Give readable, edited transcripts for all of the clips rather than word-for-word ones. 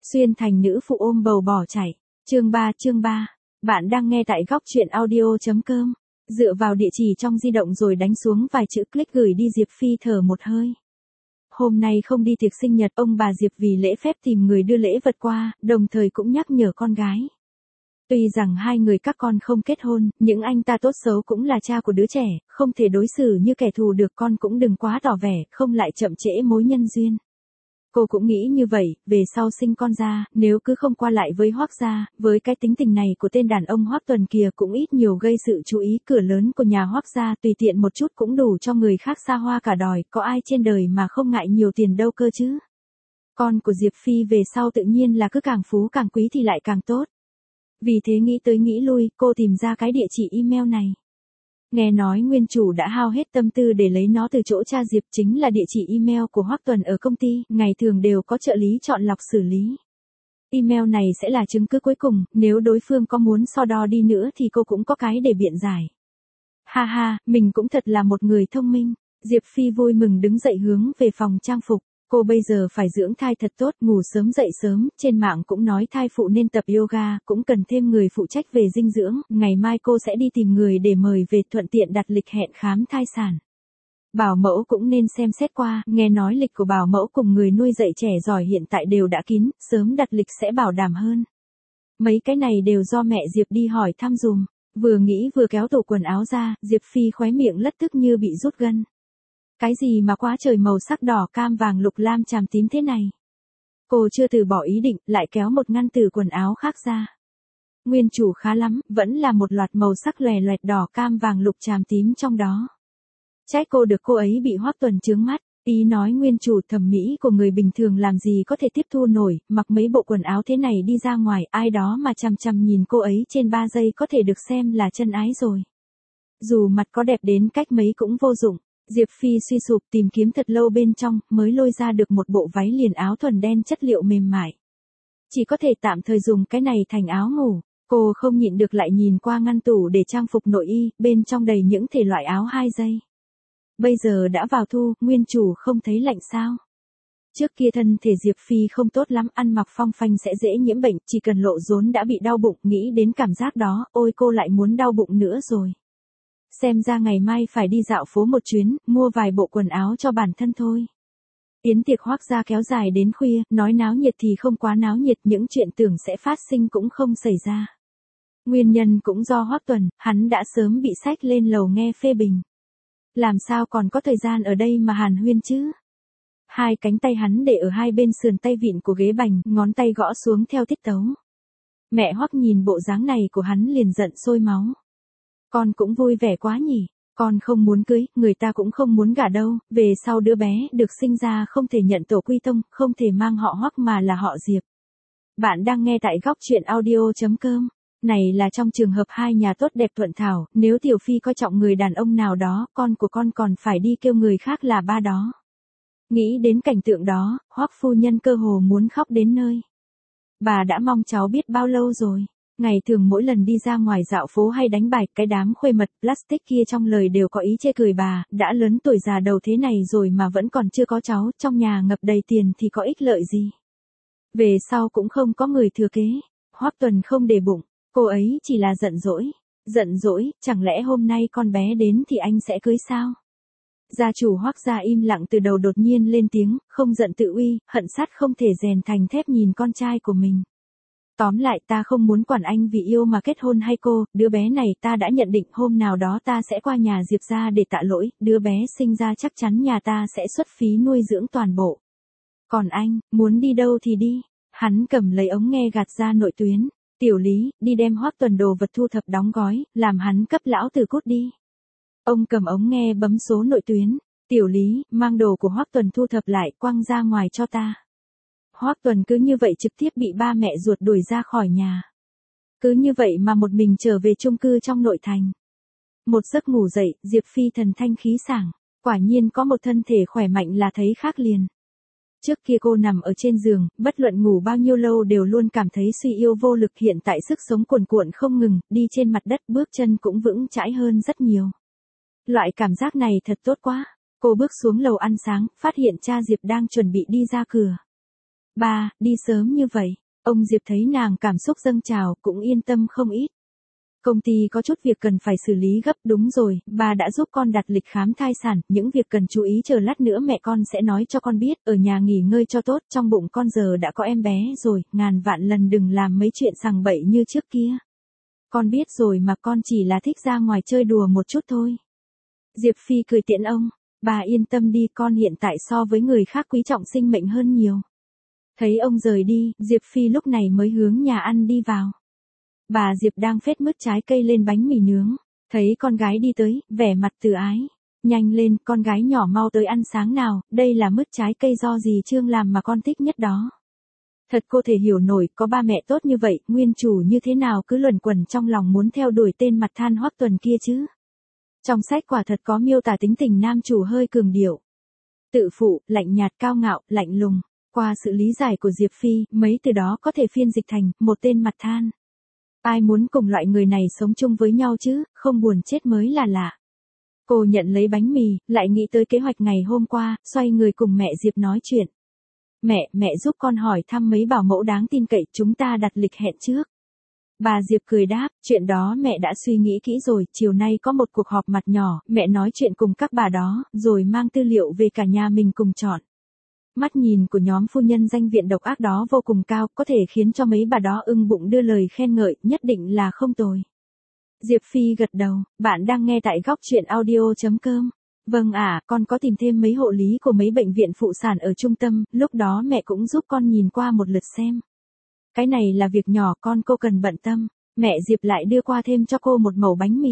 Xuyên thành nữ phụ ôm bầu bỏ chạy. Chương 3. Bạn đang nghe tại góc truyện audio.com. Dựa vào địa chỉ trong di động rồi đánh xuống vài chữ click gửi đi. Diệp Phi thở một hơi. Hôm nay không đi tiệc sinh nhật, ông bà Diệp vì lễ phép tìm người đưa lễ vật qua, đồng thời cũng nhắc nhở con gái. Tuy rằng hai người các con không kết hôn, nhưng anh ta tốt xấu cũng là cha của đứa trẻ, không thể đối xử như kẻ thù được, con cũng đừng quá tỏ vẻ, không lại chậm trễ mối nhân duyên. Cô cũng nghĩ như vậy, về sau sinh con ra, nếu cứ không qua lại với Hoắc gia, với cái tính tình này của tên đàn ông Hoắc Tuần kia cũng ít nhiều gây sự chú ý. Cửa lớn của nhà Hoắc gia tùy tiện một chút cũng đủ cho người khác xa hoa cả đòi, có ai trên đời mà không ngại nhiều tiền đâu cơ chứ. Con của Diệp Phi về sau tự nhiên là cứ càng phú càng quý thì lại càng tốt. Vì thế nghĩ tới nghĩ lui, cô tìm ra cái địa chỉ email này. Nghe nói nguyên chủ đã hao hết tâm tư để lấy nó từ chỗ cha Diệp, chính là địa chỉ email của Hoắc Tuần ở công ty, ngày thường đều có trợ lý chọn lọc xử lý. Email này sẽ là chứng cứ cuối cùng, nếu đối phương có muốn so đo đi nữa thì cô cũng có cái để biện giải. Ha ha, mình cũng thật là một người thông minh. Diệp Phi vui mừng đứng dậy hướng về phòng trang phục. Cô bây giờ phải dưỡng thai thật tốt, ngủ sớm dậy sớm, trên mạng cũng nói thai phụ nên tập yoga, cũng cần thêm người phụ trách về dinh dưỡng, ngày mai cô sẽ đi tìm người để mời về, thuận tiện đặt lịch hẹn khám thai sản. Bảo mẫu cũng nên xem xét qua, nghe nói lịch của bảo mẫu cùng người nuôi dạy trẻ giỏi hiện tại đều đã kín, sớm đặt lịch sẽ bảo đảm hơn. Mấy cái này đều do mẹ Diệp đi hỏi thăm dùm. Vừa nghĩ vừa kéo tủ quần áo ra, Diệp Phi khóe miệng lất tức như bị rút gân. Cái gì mà quá trời màu sắc đỏ cam vàng lục lam chàm tím thế này? Cô chưa từ bỏ ý định, lại kéo một ngăn từ quần áo khác ra. Nguyên chủ khá lắm, vẫn là một loạt màu sắc lòe loẹt đỏ cam vàng lục chàm tím trong đó. Trách cô được, cô ấy bị Hoắc Tuần chướng mắt, ý nói nguyên chủ thẩm mỹ của người bình thường làm gì có thể tiếp thu nổi, mặc mấy bộ quần áo thế này đi ra ngoài, ai đó mà chằm chằm nhìn cô ấy trên 3 giây có thể được xem là chân ái rồi. Dù mặt có đẹp đến cách mấy cũng vô dụng. Diệp Phi suy sụp tìm kiếm thật lâu bên trong, mới lôi ra được một bộ váy liền áo thuần đen chất liệu mềm mại. Chỉ có thể tạm thời dùng cái này thành áo ngủ. Cô không nhịn được lại nhìn qua ngăn tủ để trang phục nội y, bên trong đầy những thể loại áo 2 giây. Bây giờ đã vào thu, nguyên chủ không thấy lạnh sao? Trước kia thân thể Diệp Phi không tốt lắm, ăn mặc phong phanh sẽ dễ nhiễm bệnh, chỉ cần lộ rốn đã bị đau bụng, nghĩ đến cảm giác đó, ôi cô lại muốn đau bụng nữa rồi. Xem ra ngày mai phải đi dạo phố một chuyến, mua vài bộ quần áo cho bản thân thôi. Yến tiệc Hoắc gia kéo dài đến khuya, nói náo nhiệt thì không quá náo nhiệt, những chuyện tưởng sẽ phát sinh cũng không xảy ra. Nguyên nhân cũng do Hoắc Tuần, hắn đã sớm bị xách lên lầu nghe phê bình. Làm sao còn có thời gian ở đây mà hàn huyên chứ? Hai cánh tay hắn để ở hai bên sườn tay vịn của ghế bành, ngón tay gõ xuống theo tiết tấu. Mẹ Hoắc nhìn bộ dáng này của hắn liền giận sôi máu. Con cũng vui vẻ quá nhỉ, con không muốn cưới, người ta cũng không muốn gả đâu, về sau đứa bé được sinh ra không thể nhận tổ quy tông, không thể mang họ Hoắc mà là họ Diệp. Bạn đang nghe tại góc truyện audio.com. Này là trong trường hợp hai nhà tốt đẹp thuận thảo, nếu Tiểu Phi coi trọng người đàn ông nào đó, con của con còn phải đi kêu người khác là ba đó. Nghĩ đến cảnh tượng đó, Hoắc phu nhân cơ hồ muốn khóc đến nơi. Bà đã mong cháu biết bao lâu rồi. Ngày thường mỗi lần đi ra ngoài dạo phố hay đánh bài, cái đám khuê mật plastic kia trong lời đều có ý chê cười bà, đã lớn tuổi già đầu thế này rồi mà vẫn còn chưa có cháu, trong nhà ngập đầy tiền thì có ích lợi gì. Về sau cũng không có người thừa kế. Hoắc Tuần không để bụng, cô ấy chỉ là giận dỗi, chẳng lẽ hôm nay con bé đến thì anh sẽ cưới sao? Gia chủ Hoắc gia im lặng từ đầu đột nhiên lên tiếng, không giận tự uy, hận sắt không thể rèn thành thép nhìn con trai của mình. Tóm lại ta không muốn quản anh vì yêu mà kết hôn hay cô, đứa bé này ta đã nhận định hôm nào đó ta sẽ qua nhà Diệp gia để tạ lỗi, đứa bé sinh ra chắc chắn nhà ta sẽ xuất phí nuôi dưỡng toàn bộ. Còn anh, muốn đi đâu thì đi. Hắn cầm lấy ống nghe gạt ra nội tuyến. Tiểu Lý, đi đem Hoắc Tuần đồ vật thu thập đóng gói, làm hắn cấp lão tử cút đi. Ông cầm ống nghe bấm số nội tuyến. Tiểu Lý, mang đồ của Hoắc Tuần thu thập lại, quăng ra ngoài cho ta. Hoắc Tuần cứ như vậy trực tiếp bị ba mẹ ruột đuổi ra khỏi nhà. Cứ như vậy mà một mình trở về chung cư trong nội thành. Một giấc ngủ dậy, Diệp Phi thần thanh khí sảng, quả nhiên có một thân thể khỏe mạnh là thấy khác liền. Trước kia cô nằm ở trên giường, bất luận ngủ bao nhiêu lâu đều luôn cảm thấy suy yếu vô lực, hiện tại sức sống cuồn cuộn không ngừng, đi trên mặt đất bước chân cũng vững chãi hơn rất nhiều. Loại cảm giác này thật tốt quá. Cô bước xuống lầu ăn sáng, phát hiện cha Diệp đang chuẩn bị đi ra cửa. Ba, đi sớm như vậy. Ông Diệp thấy nàng cảm xúc dâng trào cũng yên tâm không ít. Công ty có chút việc cần phải xử lý gấp, đúng rồi, bà đã giúp con đặt lịch khám thai sản, những việc cần chú ý chờ lát nữa mẹ con sẽ nói cho con biết, ở nhà nghỉ ngơi cho tốt, trong bụng con giờ đã có em bé rồi, ngàn vạn lần đừng làm mấy chuyện sằng bậy như trước kia. Con biết rồi mà, con chỉ là thích ra ngoài chơi đùa một chút thôi. Diệp Phi cười tiễn ông, bà yên tâm đi, con hiện tại so với người khác quý trọng sinh mệnh hơn nhiều. Thấy ông rời đi, Diệp Phi lúc này mới hướng nhà ăn đi vào. Bà Diệp đang phết mứt trái cây lên bánh mì nướng, thấy con gái đi tới, vẻ mặt từ ái. Nhanh lên, con gái nhỏ mau tới ăn sáng nào, đây là mứt trái cây do dì Trương làm mà con thích nhất đó. Thật cô thể hiểu nổi, có ba mẹ tốt như vậy, nguyên chủ như thế nào cứ luẩn quẩn trong lòng muốn theo đuổi tên mặt than Hoắc Tuần kia chứ. Trong sách quả thật có miêu tả tính tình nam chủ hơi cường điệu. Tự phụ, lạnh nhạt, cao ngạo, lạnh lùng. Qua sự lý giải của Diệp Phi, mấy từ đó có thể phiên dịch thành một tên mặt than. Ai muốn cùng loại người này sống chung với nhau chứ, không buồn chết mới là lạ. Cô nhận lấy bánh mì, lại nghĩ tới kế hoạch ngày hôm qua, xoay người cùng mẹ Diệp nói chuyện. Mẹ giúp con hỏi thăm mấy bảo mẫu đáng tin cậy, chúng ta đặt lịch hẹn trước. Bà Diệp cười đáp, chuyện đó mẹ đã suy nghĩ kỹ rồi, chiều nay có một cuộc họp mặt nhỏ, mẹ nói chuyện cùng các bà đó, rồi mang tư liệu về cả nhà mình cùng chọn. Mắt nhìn của nhóm phu nhân danh viện độc ác đó vô cùng cao, có thể khiến cho mấy bà đó ưng bụng đưa lời khen ngợi, nhất định là không tồi. Diệp Phi gật đầu, bạn đang nghe tại góc truyện audio.com. Vâng ạ, con có tìm thêm mấy hộ lý của mấy bệnh viện phụ sản ở trung tâm, lúc đó mẹ cũng giúp con nhìn qua một lượt xem. Cái này là việc nhỏ cô cần bận tâm. Mẹ Diệp lại đưa qua thêm cho cô một mẩu bánh mì.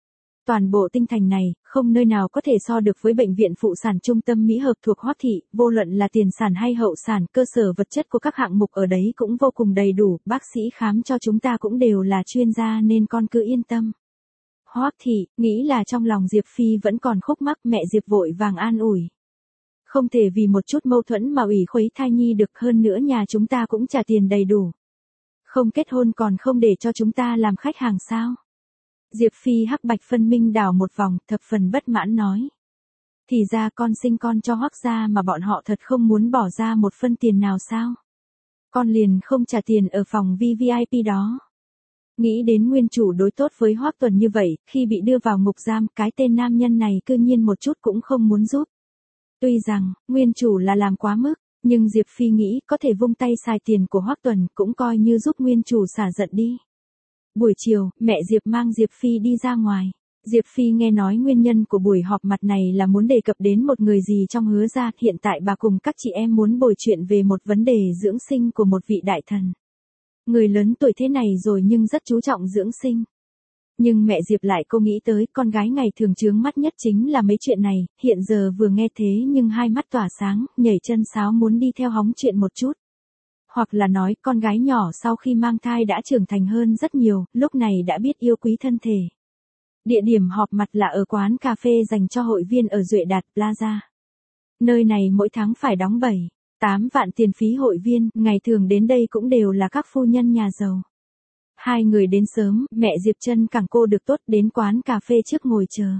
Toàn bộ tinh thành này, không nơi nào có thể so được với bệnh viện phụ sản trung tâm Mỹ Hợp thuộc Hoắc thị, vô luận là tiền sản hay hậu sản, cơ sở vật chất của các hạng mục ở đấy cũng vô cùng đầy đủ, bác sĩ khám cho chúng ta cũng đều là chuyên gia nên con cứ yên tâm. Hoắc thị, nghĩ là trong lòng Diệp Phi vẫn còn khúc mắc, mẹ Diệp vội vàng an ủi. Không thể vì một chút mâu thuẫn mà ủy khuấy thai nhi được, hơn nữa nhà chúng ta cũng trả tiền đầy đủ. Không kết hôn còn không để cho chúng ta làm khách hàng sao? Diệp Phi hắc bạch phân minh đảo một vòng, thập phần bất mãn nói. Thì ra con sinh con cho Hoắc gia mà bọn họ thật không muốn bỏ ra một phân tiền nào sao? Con liền không trả tiền ở phòng VVIP đó. Nghĩ đến nguyên chủ đối tốt với Hoắc Tuần như vậy, khi bị đưa vào ngục giam, cái tên nam nhân này cư nhiên một chút cũng không muốn giúp. Tuy rằng, nguyên chủ là làm quá mức, nhưng Diệp Phi nghĩ có thể vung tay xài tiền của Hoắc Tuần cũng coi như giúp nguyên chủ xả giận đi. Buổi chiều, mẹ Diệp mang Diệp Phi đi ra ngoài. Diệp Phi nghe nói nguyên nhân của buổi họp mặt này là muốn đề cập đến một người gì trong Hứa gia, hiện tại bà cùng các chị em muốn bồi chuyện về một vấn đề dưỡng sinh của một vị đại thần. Người lớn tuổi thế này rồi nhưng rất chú trọng dưỡng sinh. Nhưng mẹ Diệp lại cô nghĩ tới con gái ngày thường chướng mắt nhất chính là mấy chuyện này, hiện giờ vừa nghe thế nhưng hai mắt tỏa sáng, nhảy chân sáo muốn đi theo hóng chuyện một chút. Hoặc là nói con gái nhỏ sau khi mang thai đã trưởng thành hơn rất nhiều, lúc này đã biết yêu quý thân thể. Địa điểm họp mặt là ở quán cà phê dành cho hội viên ở Duệ Đạt Plaza. Nơi này mỗi tháng phải đóng 7-8 vạn tiền phí hội viên, ngày thường đến đây cũng đều là các phu nhân nhà giàu. Hai người đến sớm, mẹ Diệp Trân cẳng cô được tốt đến quán cà phê trước ngồi chờ.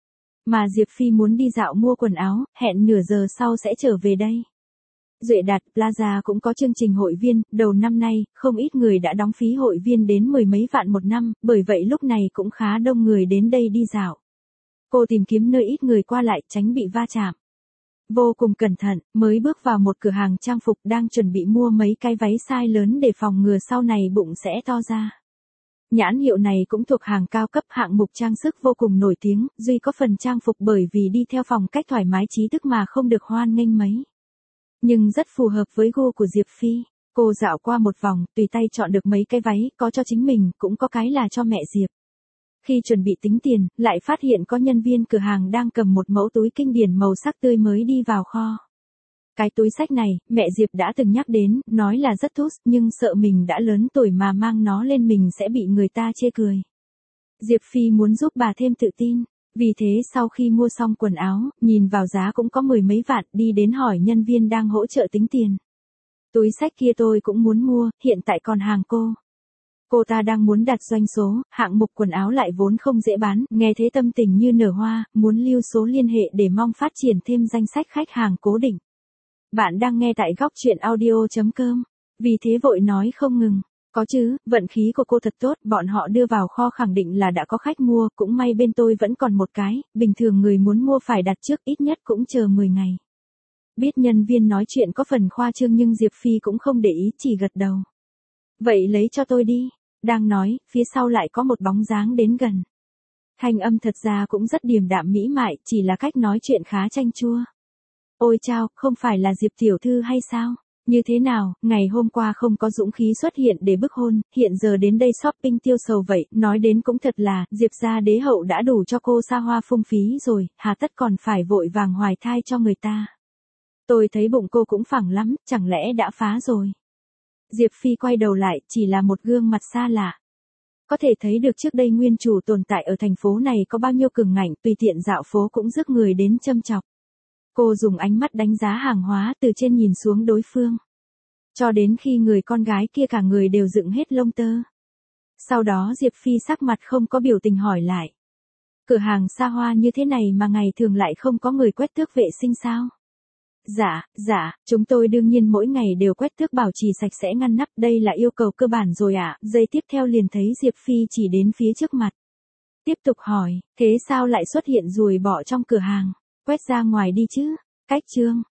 Mà Diệp Phi muốn đi dạo mua quần áo, hẹn nửa giờ sau sẽ trở về đây. Duệ Đạt Plaza cũng có chương trình hội viên, đầu năm nay, không ít người đã đóng phí hội viên đến 10 mấy vạn một năm, bởi vậy lúc này cũng khá đông người đến đây đi dạo. Cô tìm kiếm nơi ít người qua lại, tránh bị va chạm. Vô cùng cẩn thận, mới bước vào một cửa hàng trang phục đang chuẩn bị mua mấy cái váy size lớn để phòng ngừa sau này bụng sẽ to ra. Nhãn hiệu này cũng thuộc hàng cao cấp, hạng mục trang sức vô cùng nổi tiếng, duy có phần trang phục bởi vì đi theo phong cách thoải mái trí thức mà không được hoan nghênh mấy. Nhưng rất phù hợp với gu của Diệp Phi. Cô dạo qua một vòng, tùy tay chọn được mấy cái váy, có cho chính mình, cũng có cái là cho mẹ Diệp. Khi chuẩn bị tính tiền, lại phát hiện có nhân viên cửa hàng đang cầm một mẫu túi kinh điển màu sắc tươi mới đi vào kho. Cái túi xách này, mẹ Diệp đã từng nhắc đến, nói là rất thú, nhưng sợ mình đã lớn tuổi mà mang nó lên mình sẽ bị người ta chê cười. Diệp Phi muốn giúp bà thêm tự tin. Vì thế sau khi mua xong quần áo, nhìn vào giá cũng có 10 mấy vạn, đi đến hỏi nhân viên đang hỗ trợ tính tiền. Túi xách kia tôi cũng muốn mua, hiện tại còn hàng cô. Cô ta đang muốn đặt doanh số, hạng mục quần áo lại vốn không dễ bán, nghe thế tâm tình như nở hoa, muốn lưu số liên hệ để mong phát triển thêm danh sách khách hàng cố định. Bạn đang nghe tại góc chuyện audio.com. Vì thế vội nói không ngừng. Có chứ, vận khí của cô thật tốt, bọn họ đưa vào kho khẳng định là đã có khách mua, cũng may bên tôi vẫn còn một cái, bình thường người muốn mua phải đặt trước ít nhất cũng chờ 10 ngày. Biết nhân viên nói chuyện có phần khoa trương nhưng Diệp Phi cũng không để ý, chỉ gật đầu. Vậy lấy cho tôi đi. Đang nói, phía sau lại có một bóng dáng đến gần. Thanh âm thật ra cũng rất điềm đạm mỹ mại, chỉ là cách nói chuyện khá chanh chua. Ôi chao, không phải là Diệp tiểu thư hay sao? Như thế nào, ngày hôm qua không có dũng khí xuất hiện để bức hôn, hiện giờ đến đây shopping tiêu sầu vậy, nói đến cũng thật là, Diệp gia đế hậu đã đủ cho cô xa hoa phung phí rồi, hà tất còn phải vội vàng hoài thai cho người ta. Tôi thấy bụng cô cũng phẳng lắm, chẳng lẽ đã phá rồi? Diệp Phi quay đầu lại, chỉ là một gương mặt xa lạ. Có thể thấy được trước đây nguyên chủ tồn tại ở thành phố này có bao nhiêu cường ngạnh, tùy tiện dạo phố cũng rước người đến châm chọc. Cô dùng ánh mắt đánh giá hàng hóa từ trên nhìn xuống đối phương. Cho đến khi người con gái kia cả người đều dựng hết lông tơ. Sau đó Diệp Phi sắc mặt không có biểu tình hỏi lại. Cửa hàng xa hoa như thế này mà ngày thường lại không có người quét tước vệ sinh sao? Dạ, chúng tôi đương nhiên mỗi ngày đều quét tước bảo trì sạch sẽ ngăn nắp, đây là yêu cầu cơ bản rồi ạ. Giây tiếp theo liền thấy Diệp Phi chỉ đến phía trước mặt. Tiếp tục hỏi, thế sao lại xuất hiện ruồi bọ trong cửa hàng? Quét ra ngoài đi chứ. Cách chương.